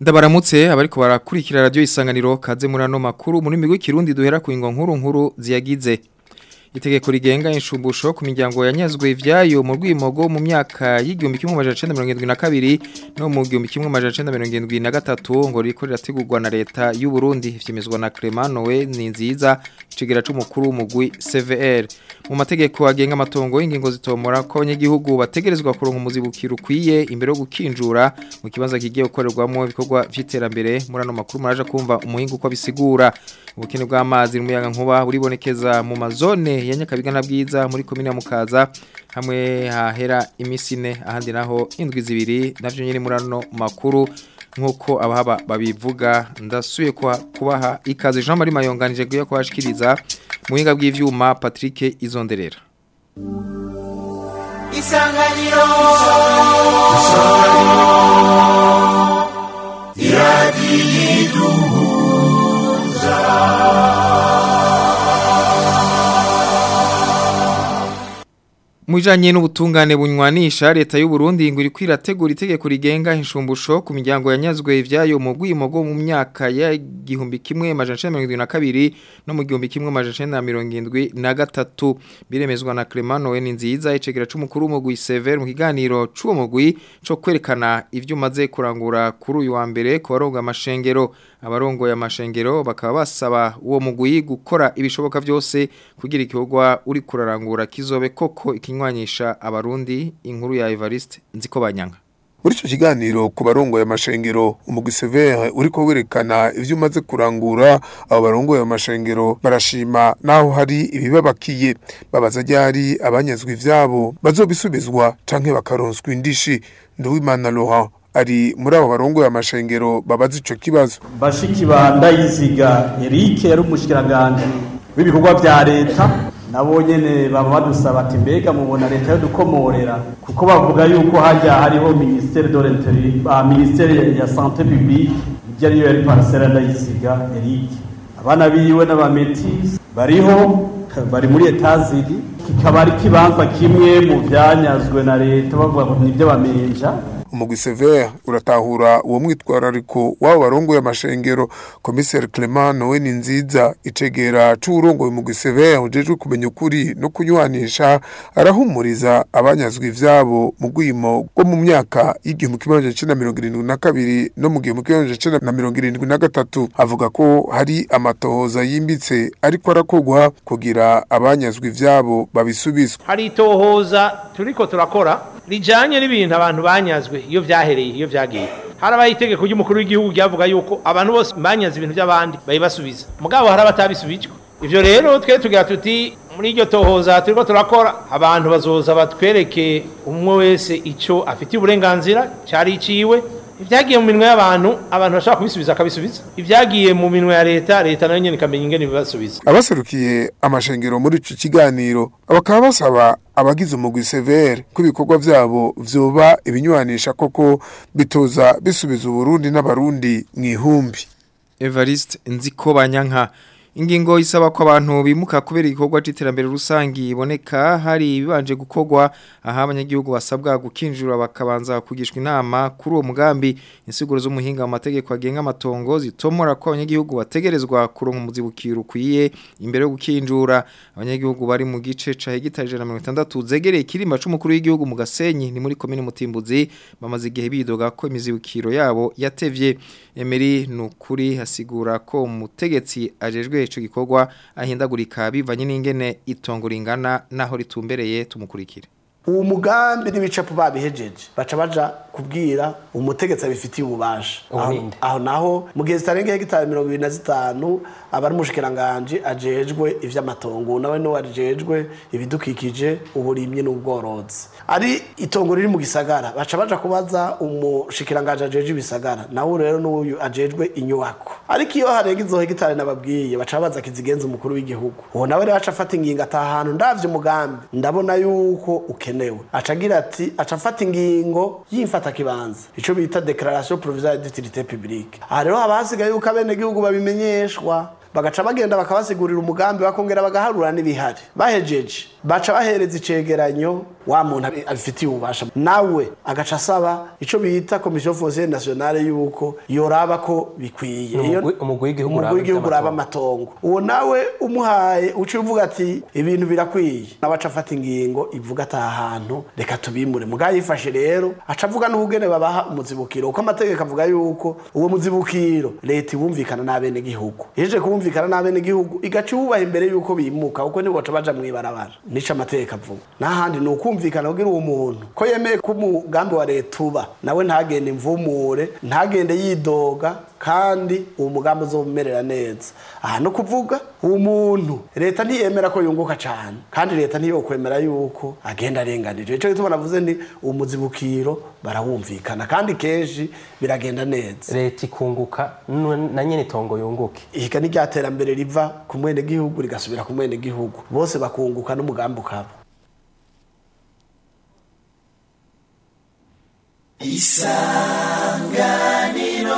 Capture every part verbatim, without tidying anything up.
Ndabaramutse abariko barakurikira radio Isanganiro kaze murano makuru muri migwi kirundi duhera ku ingo nkuru nkuru ziyagize. Itegeko rigenga inshumbusho ku miryango yanyazwe ivyayo mu rwimogo mu myaka y'igihumbi kimwe amajana icenda na mirongo irindwi na kabiri no mu gihumbi kimwe amajana icenda na mirongo irindwi na gatatu ngo riko rirategurwa na leta y'u Burundi vyemezwa na Clement Noe Ninziza icigera c'umukuru w'umugwi C V R. Mu mategeko agenga amatongo y'ingingo zitomora ko abanyagihugu bategerezwa kuronka umuzibukiro ukwiye imbere yo gukinjura mu kibanza kigiye gukorerwamo ibikorwa vy'iterambere murano makuru maraje kumva umuhinga uko bisigura. Ubukene bw'amazi n'umuyaga nkuba buribonekeza mu mazone ya Nyakabiga na Bwiza muri komine ya Mukaza hamwe hahera imisine ahandi naho indwi zibiri navyo nyine murano makuru nkuko abahaba babivuga ndasuye kwa kubaha ikaze Jean Marie Mayonganije guye kwashikiriza muhinga bw'ivyuma Patrick Izonderera. Isanganiro Iradiyidu Mujanye n'ubutungane bunywanisha leta y'u Burundi ngo iri kwirategura itegeko rigenga inshumbusho ku miryango yanyazwe ivyayo mu rwimogo mu myaka ya gihumbi kimwe amajana icenda na mirongo irindwi na kabiri no mu gihumbi kimwe amajana icenda na mirongo irindwi na gatatu biremezwa na Clement Noe Ninziza icegera c'umukuru w'umugwi C V R mu kiganiro c'uwo mugwi co kwerekana ivyo umaze kurangura kuri uyu wa mbere ku barongo amashengero abarongo ya mashengero bakaba basaba uwo mugwi gukora ibishoboka vyose kugira igikorwa uri kurarangura kizobe koko ikinywanyisha abarundi inkuru ya Evariste Nzikobanyanga. Muri ico kiganiro ku barongo ya mashengero umugwi C V R uriko werekana ivyo umaze kurangura abo barongo ya mashengero barashima naho hari ibibabakiye babaza ryari abanyazwe ivyabo bazobisubizwa canke bakaronswa indishi. Nduwimana Laurent ari muri abo barongo ya mashengero babaza ico kibazo. Bashiki banda yiziga Eric yari umushikiranganje w'ibikorwa vya leta nabo nyene baba badusaba ati mbega mubona leta yo dukomorera kuko bavuga yuko hajya hariho ministère de l'Intérieur ministère ya santé publique byari yo yari parcelle ndayisiga Eric abana biwe n'abametis bariho bari muri etazidi kikaba ari kibanza kimwe mu vyanyazwe na leta bavuga ngo nibyo bamenja. Umugwi C V R uratahura uwo mwitwarariko wabo barongo ya mashengero. Commissaire Clement Noe Ninziza icegera c'urongo umugwi C V R ujejwe kumenya ukuri no kunywanisha arahumuriza abanyazwe ivyabo mu gwimo go mu myaka y'igihumbi kimwe amajana icenda na mirongo irindwi na kabiri no mu gihumbi kimwe amajana icenda na mirongo irindwi na gatatu. Avuga ko hari amatohoza yimbitse ariko arakogwa kugira abanyazwe ivyabo babisubizwa. Hari tohoza turiko turakora rijanye n'ibintu abantu banyazwe iyo vyahereye iyo vyagiye harabaye itegeko ry'umukuru w'igihugu ryavuga yuko abantu bose banyaze ibintu by'abandi bayibasubiza mugabo hari abatabisubijwe. Ivyo rero twe tugira tuti muri iryo tohoza turiko turakora abantu bazoza batwereke umwe wese ico afite uburenganzira cyari iciwe ivyagiye mu minwe y'abantu abantu bashaka kubisubiza akabisubiza ivyagiye mu minwe ya leta leta nayo nyene ikamenya ingene bibasubiza. Abaserukiye amashengero muri ico kiganiro abakaba basaba abagize umugwi C V R ko ibikorwa vyabo vyoba ibinywanisha koko bitoza bisubiza Uburundi n'abarundi mwihumbi. Evariste Nzikobanyanga. Ingingo isaba ko abantu bimuka kubera igikorwa c'iterambere rusangi iboneka hari bibanje gukogwa aha abanyagihugu basabwa gukinjura bakabanza kugishwa inama kuri uwo mugambi. Insiguro z'umuhinga mu mategeko agenga amatongo zitomora ko abanyagihugu bategerezwa kuronka umuzibukiro ukwiye imbere yo gukinjura. Abanyagihugu bari mu gice ca hegitari ijana na mirongo itandatu zegereye ikirimba c'umukuru w'igihugu mu Gasenyi ni muri komine Mutimbuzi bamaze igihe bidoga ko imizibukiro yabo yatevye. Emery Nukuri hasigura ko umutegetsi ajejwe ico gikorwa ahindagurika bivanye n'ingene itongo ringana naho ritumbereye tumukurikire. Uwo mugambi n'ibicapo babihejeje baca baja kubwira umutegetsi abifitiye ububasha aho naho mu gihe zitarenga hegitari mirongo ibiri na zitanu abari mushikiranganje ajejwe ivy'amatongo nawe no warejejwe ibidukikije uburimye n'ubworozi ari itongo riri mu gisagara baca baja kubaza umushikiranganje ajeje ibisagara nawe rero n'uyu ajejwe inyubako ariko iyo harenga izo hegitari nababwiye baca baza kizigenza umukuru w'igihugu uwo nawe rero aca afata ingingo atahantu ndavye umugambi ndabona yuko ukenewe acagira ati aca afata ingingo yimfata kibanza ico bita declaration provisoire d'utilité publique aha rero abasigaye yuko abene gihugu babimenyeshwa bagaca bagenda bakabasigurira umugambi bakongera bagaharura n'ibihari bahejeje baca bahereza icegeranyo wa muntu abifitiye ububasha nawe agaca asaba ico bita commission foncière nationale yuko yoraba ko bikwiye umugwi w'igihugu uraba amatongo uwo nawe umuhaye uci uvuga ati ibintu birakwiye nabaca afata ingingo ivuga ati ahantu reka tubimure mugaye yifashe rero aca avuga n'ubugene babaha umuzibukiro uko amategeko avuga yuko uwo muzibukiro leta ibumvikana n'abene gihugu yeje kubumvikana n'abene gihugu igaca ubaha imbere yuko bimuka uko nibo baca baja mwibarabara nico amategeko avuga nahandi nuko kumvikana kugira uwo muntu ko yemeye ko umugambi wa leta uba nawe ntagende imvumure ntagende yidoga kandi uwo mugambi uzomerera neza aha no kuvuga uwo muntu leta ntiyemera ko yunguka cyane kandi leta ntiyo kwemera yuko agenda arenganije ico gituma navuze ni umuzibukiro barawumvikana kandi keshi biragenda neza leta ikunguka na nyene tongo yunguke ihika ni ryaterambere riva ku mwene gihugu rigasubira ku mwene gihugu bose bakunguka n'umugambi ukaba Isanganiro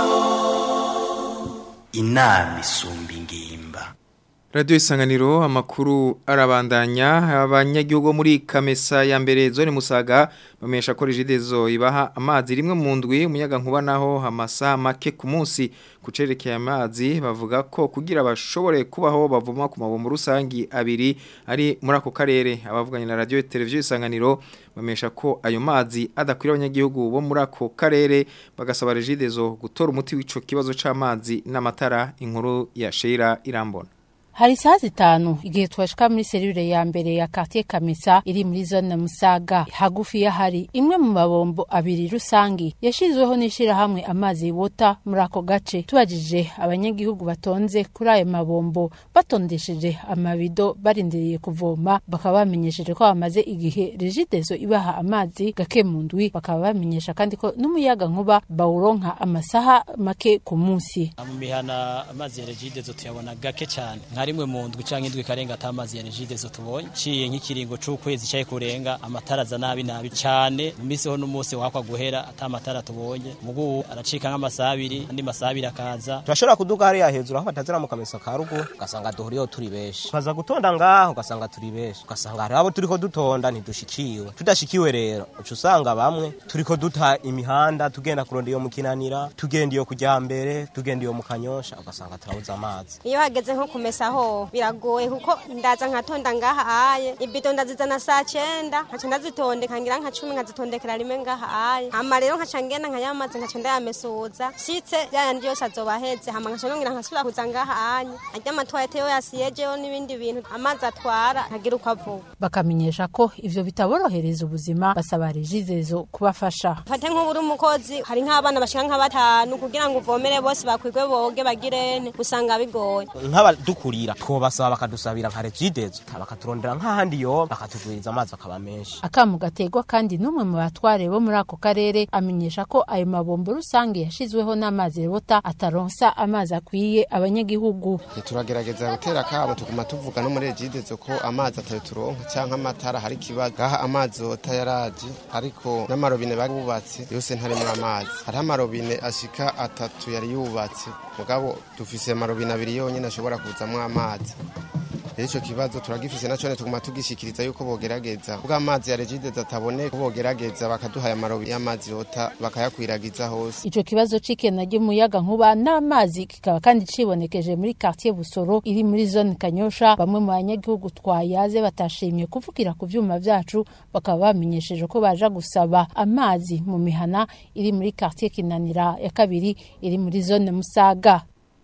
inama isumba ingimba. Radio Isanganiro amakuru arabandanya abanyagihugu muri Kamesa ya mbere zone Musaga bamesha ko Regideso ibaha amazi rimwe mu ndwi umuyaga nkuba naho amasaha make ku munsi kucerekeye amazi bavuga ko kugira bashobore kubaho bavoma ku mabombo rusangi abiri ari muri ako karere abavuganye na radio televiziyo Isanganiro bamesha ko ayo mazi adakwira abanyagihugu bo muri ako karere bagasaba Regideso gutora umuti w'ico kibazo c'amazi n'amatara inkuru ya Sheira Irambona. Hari saa zitanu igihe twashika muri serire ya mbere ya quartier Kamesa iri muri zone Musaga hagufi ya hari imwe mu mabombo abiri rusangi yashizweho n'ishira hamwe amazi wota muri ako gace tubajije abanyagihugu batonze kuri ayo mabombo batondesheje amabido barindiriye kuvoma bakaba bamenyesheje ko bamaze igihe Regideso ibaha amazi gake mu ndwi bakaba bamenyesha kandi ko n'umuyaga nkuba bawuronka amasaha make ku munsi amihana amazi ya Regideso tuyabona gake cyane rimwe mu ndwi canke indwi karenga atamazi ya Regideso tubonye ciye nk'ikiringo c'ukwezi cyaye kurenga amatara za nabi nabi cyane mu misi ho n'umunsi wakwa guhera atamatara tubonye mugu aracika nk'amasaha abiri andi masaha abiri akaza turashobora kuduga hari yahezura aho batazira mu Kamesa ka rugo ugasanga duhuriyeho turi beshi kaza gutonda ngaho ugasanga turi beshi ugasanga hari abo turiko dutonda ntidushikiwe tudashikiwe rero ucu usanga bamwe turiko duta imihanda tugenda kuronda iyo mukinanira tugenda iyo kujya mbere tugenda iyo mu Kanyosha ugasanga turabuza amazi iyo hageze nko kumesa ho biragoye kuko ndaza nkatonda ngaha aye ibido ndazizana saa cyenda nkaca ndazitondeka ngira nka cumi nkazitondekera rimwe ngaha aye hama rero nkaca ngenda nkayamaze nkaca ndayamesuza shitse yandi yose azobaheze hama nkaca nongira nkasubira kuza ngaha anye ajya amatwayete yo yasiyejeho n'ibindi bintu amazi atwara ntagira uko avuga bakamenyesha ko ivyo bitaborohereza ubuzima basaba Regideso kubafasha fate nk'uburi umukozi hari nk'abana bashika nka batanu kugira ngo uvomere bose bakwigwe boge bagirene usanga bigoye nk'aba dukurira twobasaba bakadusabira nka Regideso bakaturondera nk'ahandi yo bakatugwiriza amazi akaba menshi akamu gategwa kandi numwe mu batware bo muri ako karere amenyesha ko ayo mabombo rusange yashizweho n'amazi rota ataronsa amazi akwiye abanyagihugu turagerageza gutera kabo tuguma tuvuga no muri Regideso ko amazi atari turonka canka amatara hari kibazo gaha amazi ota yaraje ariko n'amarobine bari bubatse yose ntari mu amazi hari amarobine ashika atatu yari yubatse mugabo dufise amarobine abiri yonyene ashobora kuzamwa amazi Echo kibazo turagifise naco ne tuguma tugishikiriza yuko bogerageza ubwo amazi ya Regideso ataboneka bogerageza bakaduha amarobi y'amazi yota bakayakwiragiza hose ico kibazo cikena ry'umuyaga nkuba n'amazi kikaba kandi cibonekeje muri quartier Busoro iri muri zone Kanyosha bamwe mu banyagihugu twayaze batashimye kuvugira ku vyuma vyacu bakaba bamenyesheje ko baja gusaba amazi mu mihana iri muri quartier Kinanira ya kabiri iri muri zone Musaga.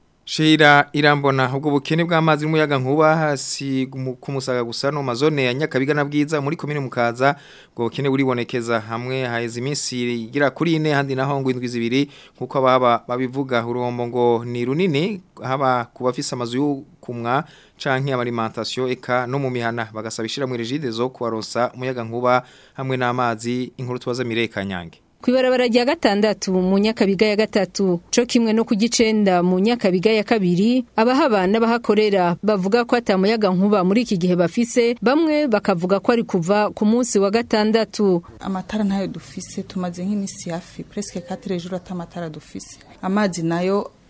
Sheira Irambona ubwo bukene bw'amazi n'umuyaga nkuba hasi kumusaga gusa no mazone ya Nyakabiga na Bwiza muri komine Mukaza ubwo bukene buribonekeza hamwe haheze iminsi igira kuri ine handi naho ngo indwi zibiri nkuko ababa babivuga urombo ngo ni runini haba kubafisa amazu yo kumwa canke alimentation eka no mu mihana bagasabishira mu Regideso kubaronsa umuyaga nkuba hamwe n'amazi inkuru tubaza Mireka Nyange Kwibarabara rya gatandatu mu Nyakabiga ya gatatu co kimwe no kugicenda mu Nyakabiga ya kabiri abahaba n'abahakorera bavuga ko atamuyaga nkuba muri iki gihe bafise bamwe bakavuga ko ari kuva ku munsi wa gatandatu amatara ntayo dufise tumaze nk'imisi hafi presque quatre jours atamatara dufise amazi nayo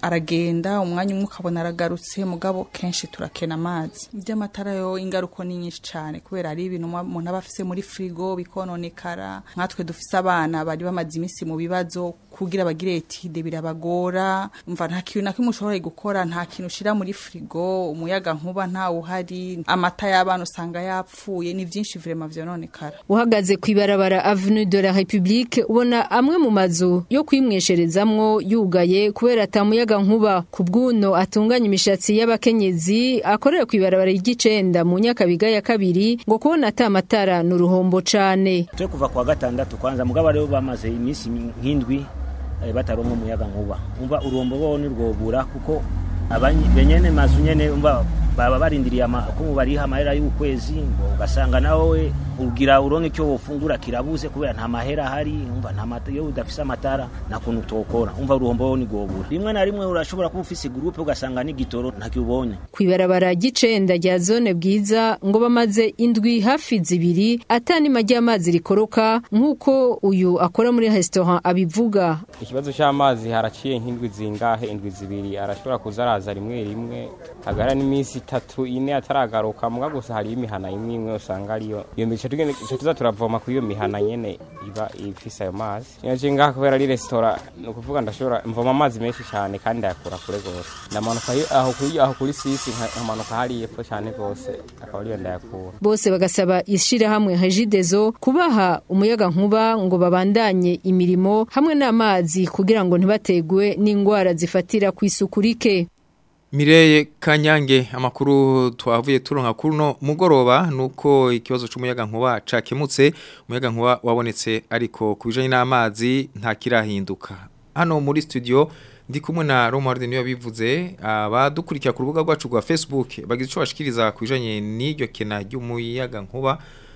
aragenda umwanya umwe ukabona aragarutse mugabo kenshi turakena amazi iby'amatara yo ingaruko ni nyinshi cyane kubera ari ibintu umuntu aba afise muri frigo bikononekara nkatwe dufise abana bari bamaze iminsi mu bibazo kugira bagire etide birabagora umva nta kintu nakimwe ushobora gukora nta kintu ushira muri frigo umuyaga nkuba nta uhari amata y'abana usanga yapfuye ni byinshi vraiment vyononekara uhagaze kwibarabara Avenue de la République ubona amwe mu mazu yo kwimwesherezamwo yugaye kubera atamuyaga nkuba kubwuno atunganya imishatsi y'abakenyezi akorera kwibarabara y'igicenda mu Nyakabiga ya kabiri ngo kubona atamatara n'uruhombo cane twe kuva kwa gatandatu kwanza mugabo rero bamaze iminsi nk'indwi bataronka umuyaga nkuba umva urombo bo ni rwobura kuko abanyi benyene mazu nyene umva baba barindiriye ko bariha amahera y'ukwezi ngo ugasanga nawe ugira uronke cyo wofungura kirabuze kubera nta mahera hari umva nta mata yo udafise amatara nakuntu tokora umva uruhombo bo ni rwobura rimwe na rimwe urashobora kuba ufise groupe ugasanga ni gitoro ntakibonye kwibarabara gicenda rya zone bwiza ngo bamaze indwi hafi zibiri atani majya amazi rikoroka nkuko uyu akora muri restaurant abivuga ikibazo cy'amazi haraciye nk'indwi zingahe indwi zibiri arashobora kuzaraza rimwe rimwe agara n'imisi itatu ine ataragaruka muga gusa hari imihana imwe imwe usanga ariyo iyo mico tugende tuza turavoma kuri iyo mihana nyene iba ifise ayo mazi yaje ngaha kubera ari restaurant no kuvuga ndashobora mvoma amazi menshi cyane kandi ndayakura kure gose ndamanuka aho kuri aho kuri sisi nkamanuka hari epfo cyane gose akaba ariyo ndayakura bose bagasaba ishira hamwe Hajidezo kubaha umuyaga nkuba ngo babandanye imirimo hamwe n'amazi kugira ngo ntibategwe n'ingwara zifatira kwisukurike. Mireye Kanyange amakuru twavuye turonka kuno mugoroba nuko ikibazo cy'umuyaga nkuba cakemutse umuyaga nkuba wabonetse ariko kubijanye n'amazi nta kirahinduka hano muri studio ndi kumwe na Romuald niyo bivuze abadukurikira ku rubuga rwacu rwa Facebook bagize ico bashikiriza kubijanye n'iryo kena ry'umuyaga nkuba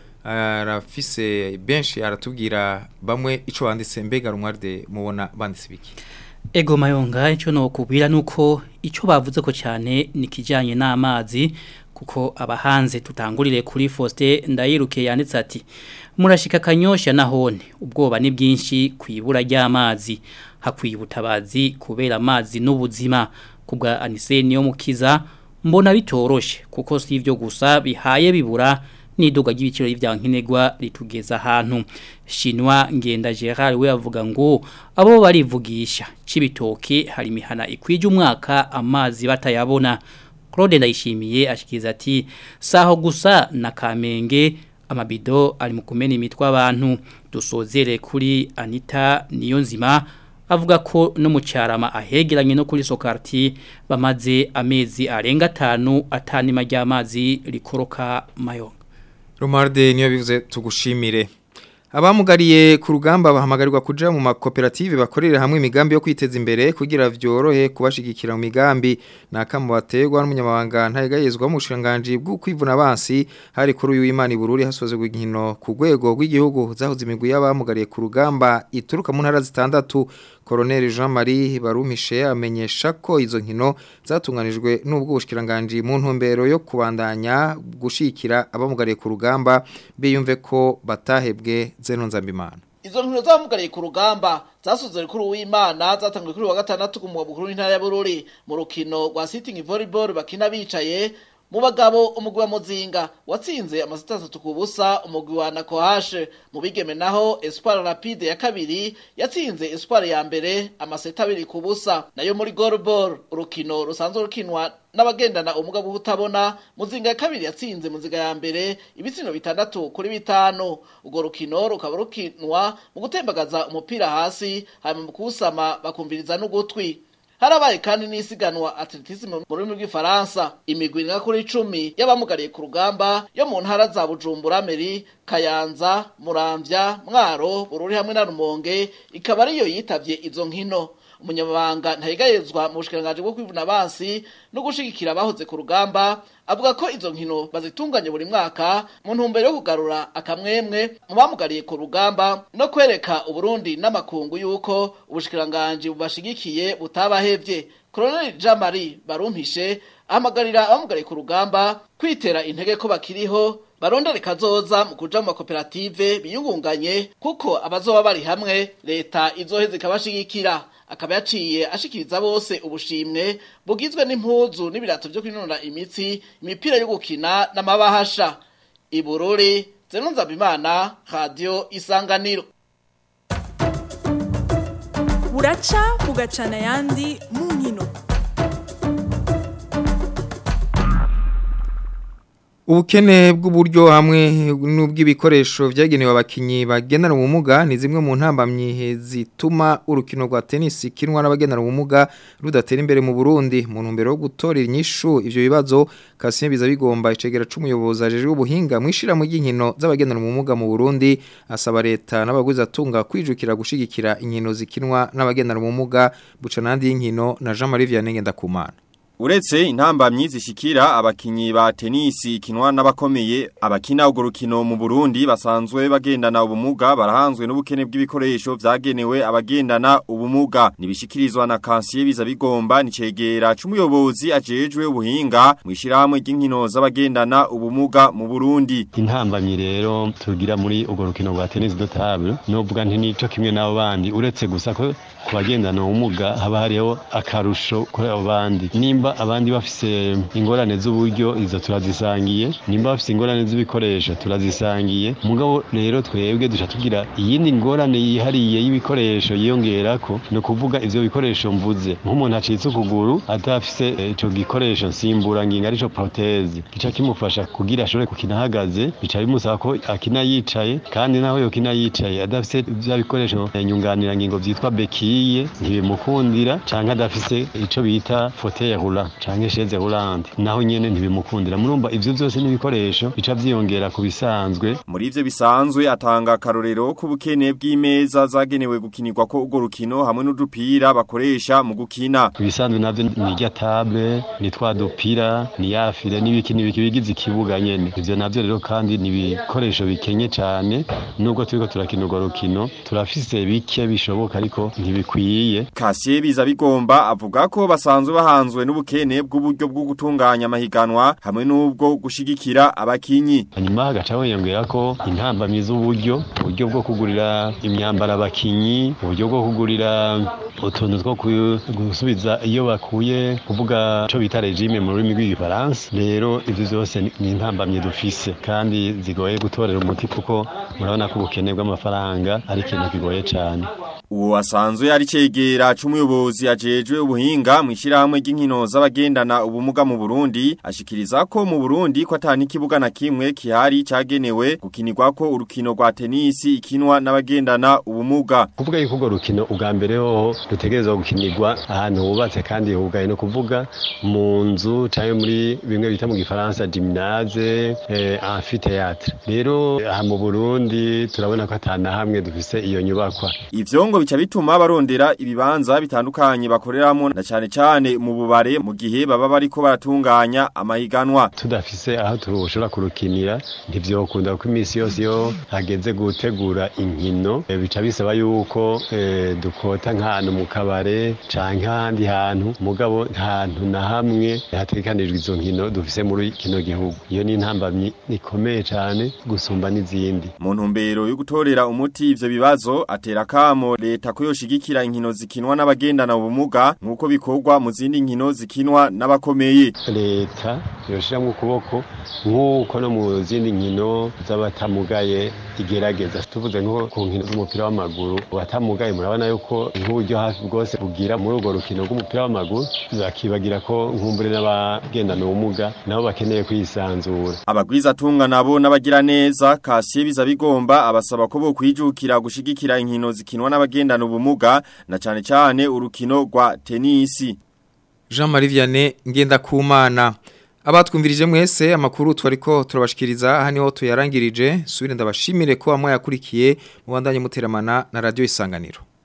arafise benshi aratubwira bamwe ico banditse mbega Romuald mubona banditse biki. Ego mayonga ico no kubira nuko ico bavuze ko cyane nikijanye n'amazi kuko abahanze tutangurire kuri Faustin Ndayiruke yanditse ati murashika kanyosha nahone ubwoba ni bwinshi kwibura ry'amazi hakwiye ubutabazi kubera amazi n'ubuzima kubwa Anise niyo mukiza mbona bitoroshe kuko si ivyo gusa bihaye bibura niduga ry'ibiciro y'ivyankenegwa ritugeza ahantu Shinwa ngenda Gerard we avuga ngo abo barivugisha cibitoke hari mihana ikwije umwaka amazi batayabona Claude Ndayishimiye ashikiza ati saho gusa na Kamenge amabido ari mu kumena imitwa abantu dusozere kuri Anita niyo nzima avuga ko no mu cyarama ahegeranye no kuri Sokarti bamaze amezi arenga atanu atanima ry'amazi rikoroka mayo. Romarde niyo bivuze tugushimire. Abamugariye ku rugamba bahamagarirwa kuja mu makoperative bakorera hamwe imigambi yo kwiteza imbere kugira vyorohe kubashigikira mu migambi nakamu bategwa n'umunyamabanga ntayegayezwa mu shiranganje bwo kwivuna abansi hari kuri uyu Imana ibururi hasoze gwinkino ku rwego rw'igihugu zahoze imigwi y'abamugariye ku rugamba ituruka mu ntara zitandatu. Colonel Jean-Marie Barumpishe amenyesha ko izo nkino zatunganijwe n'ubwo bushikiranganje mu ntumbero yo kubandanya gushikira abamugariye ku rugamba biyumve ko batahebwe zeno nzambimana. Izo nkino zamugariye ku rugamba zasuzere kuri uw'Imana zatangiye kuri wa gatandatu ku mugwa mukuru w'intara ya Bururi mu rukino rwa sitting volleyball bakina bicaye mu bagabo umugwi wa Muzinga watsinze amasita atatu ku busa umugwi wa Nakohashe mu bigeme naho Espoir Rapide ya kabiri yatsinze Espoir ya mbere amaseta abiri ku busa nayo muri goalball urukino rusanzwe rukinwa n'abagendana umuga buhutabona Muzinga ya kabiri yatsinze Muzinga ya mbere ibitsino bitandatu kuri bitanu ugo rukino rukaba rukinwa mu gutembagaza umupira hasi hanyuma mu kusama bakumviriza n'ugutwi. Harabaye kandi n'isiganwa atletisme mu rurimi rw'Ifaransa imigwi nga kuri icumi y'abamugariye ku rugamba yo mu ntara za Bujumbura Meri Kayanza Muramvya Mwaro Bururi hamwe na Rumonge ikaba ariyo yitavye izo nkino. Umunyamabanga ntayegayezwa mu bushikiranganje bwo kwivuna abansi no gushigikira abahoze ku rugamba avuga ko izo nkino bazitunganye buri mwaka mu ntumbero yo kugarura akamwemwe mu bamugariye ku rugamba no kwereka Uburundi n'amakungu yuko ubushikiranganje bubashigikiye butabahevye. Colonel Jean-Marie Barumpishe ahamagarira abamugariye ku rugamba kwitera intege ko bakiriho barondere kazoza mu kuja mu makoperative biyungunganye kuko abazoba bari hamwe leta izoheze ikabashigikira. akaba yaciye ashikiriza bose ubushimwe bugizwe n'impuzu n'ibirato byo kwinonora imitsi imipira yo gukina n'amabahasha Ibururi Zeno Nzabimana Radio Isanganiro. Buraca bugacana yandi mu nkino. Ubukene bw'uburyo hamwe n'ubw'ibikoresho vyagenewe abakinyi bagendana ubumuga ni zimwe mu ntambamye zituma urukino rwa tennis kinwa n'abagendana ubumuga rudatera imbere mu Burundi mu ntumbero yo gutorera inyishu ivyo bibazo Kasien biza bigomba icegera c'umuyobozi ajeje ubuhinga mwishira mu ginkino z'abagendana ubumuga mu Burundi asaba leta n'abaguzi atunga kwijukira gushigikira inkino zikinwa n'abagendana ubumuga buca nandi y'inkino na Jean Marie Vianney Ndakumana. Uretse intambamyi zishikira abakinyi ba tenisi kinwa n'abakomeye abakina urwo rukino mu Burundi basanzwe bagendana ubumuga barahanzwe n'ubukene bw'ibikoresho vyagenewe abagendana ubumuga nibishikirizwa na Kansiye biza bigomba nicegera c'umuyobozi ajejwe ubuhinga mwishirahamwe ry'inkino z'abagendana ubumuga mu Burundi. Intambamyi rero tugira muri urwo rukino rwa tennis de table novuga nti nico kimwe nabo bandi uretse gusa ko kubagendana ubumuga haba hariho akarusho kuri abo bandi nimba abandi bafise ingorane z'uburyo izo turazisangiye nimba bafise ingorane z'ibikoresho turazisangiye mugabo rero twebwe duca tugira iyindi ngorane yihariye y'ibikoresho yiyongerako no kuvuga ivyo bikoresho mvuze nk'umuntu acitse ukuguru atafise ico gikoresho nsimbura nginga arico prothèse gica kimufasha kugira ashobore kukina ahagaze bica bimusaba ko akina yicaye kandi naho yo kina yicaye adafise ivyo bikoresho nyunganira ngingo vyitwa bekiye ntibimukundira canke adafise ico bita fauteuil roulant canke chaise roulante naho nyene ntibimukundira murumva ivyo byose n'ibikoresho bica vyiyongera ku bisanzwe. Muri ivyo bisanzwe atanga akarorero ku bukene bw'imeza zagenewe gukinirwa ko urwo rukino hamwe n'udupira bakoresha mu gukina. Ibisanzwe navyo ni rya table ni twa dupira ni yafire n'ibiki n'ibiki bigize ikibuga nyene ivyo navyo rero kandi ni ibikoresho bikenye cane nubwo turiko turakina urwo rukino turafise bike bishoboka ariko ntibikwiye. Kasye biza bigomba avuga ko basanzwe bahanzwe n'ubukene bw'uburyo bwo gutunganya amahiganwa hamwe n'ubwo gushigikira abakinyi. Hanyuma hagaca wiyongera ko intambamyi z'uburyo uburyo bwo kugurira imyambaro abakinyi uburyo bwo kugurira utuntu two gusubiza iyo bakuye kuvuga co bita regime mu rurimi rw'igifaransa rero ivyo byose ni intambamyi dufise kandi zigoye gutorera umuti kuko murabona ko ubukene bw'amafaranga ari ikintu kigoye cyane. Uwo asanzwe ari cegera c'umuyobozi ajejwe ubuhinga mwishirahamwe ry'inkino z'abagendana ubumuga mu Burundi ashikiriza ko mu Burundi ko atani kibuga na kimwe kihari cagenewe gukinirwa ko urukino rwa tenisi ikinwa n'abagendana ubumuga. Kuvuga yuko urwo rukino ubwa mbere ho rutegerezwa gukinirwa ahantu hubatse kandi hugaye no kuvuga mu nzu canke muri bimwe bita mu gifaransa gymnase eh, amphithéâtre. Rero aha mu Burundi turabona ko atana hamwe dufise iyo nyubakwa. Ivyo ngo bica bituma barondera ibibanza bitandukanye bakoreramo na cyane cyane mu bubare mu gihe baba bariko baratunganya amahiganwa. Tudafise aho turushobora kurukinira ntivyokunda ko imisi yose yo hageze gutegura inkino e, bica bisaba yuko e, dukota nk'ahantu mu kabare canke ahandi hantu mugabo ntantu na hamwe hategekanijwe izo nkino dufise muri kino gihugu. Iyo ni intambamyi ikomeye cyane gusumba n'izindi. Mu ntumbero yo gutorera umuti ivyo bibazo atera kamo leta ko yoshigikira inkino zikinwa n'abagendana ubumuga nkuko bikorwa mu zindi nkino zikinwa n'abakomeye. Leta yoshiramwe ukuboko nkuko no mu zindi nkino z'abatamugaye igerageza tuvuze nko ku nkino z'umupira w'amaguru abatamugaye murabona yuko nk'uburyo hafi bwose bugira muri urwo rukino rw'umupira w'amaguru bakibagira ko nkumbure n'abagendana ubumuga nabo bakeneye kwisanzura. Abagwiza tunga nabo n'abagira neza Kasye biza bigomba abasaba ko bo kwijukira gushigikira inkino zikinwa n'abagendana ubumuga na cyane cyane urukino rwa tenisi. Jean Marie Vianney Ngendakumana. Abatwumvirije mwese amakuru twariko turabashikiriza aha niho tuyarangirije subire ndabashimire ko amwe yakurikiye mu bandanye muteramana na radio Isanganiro.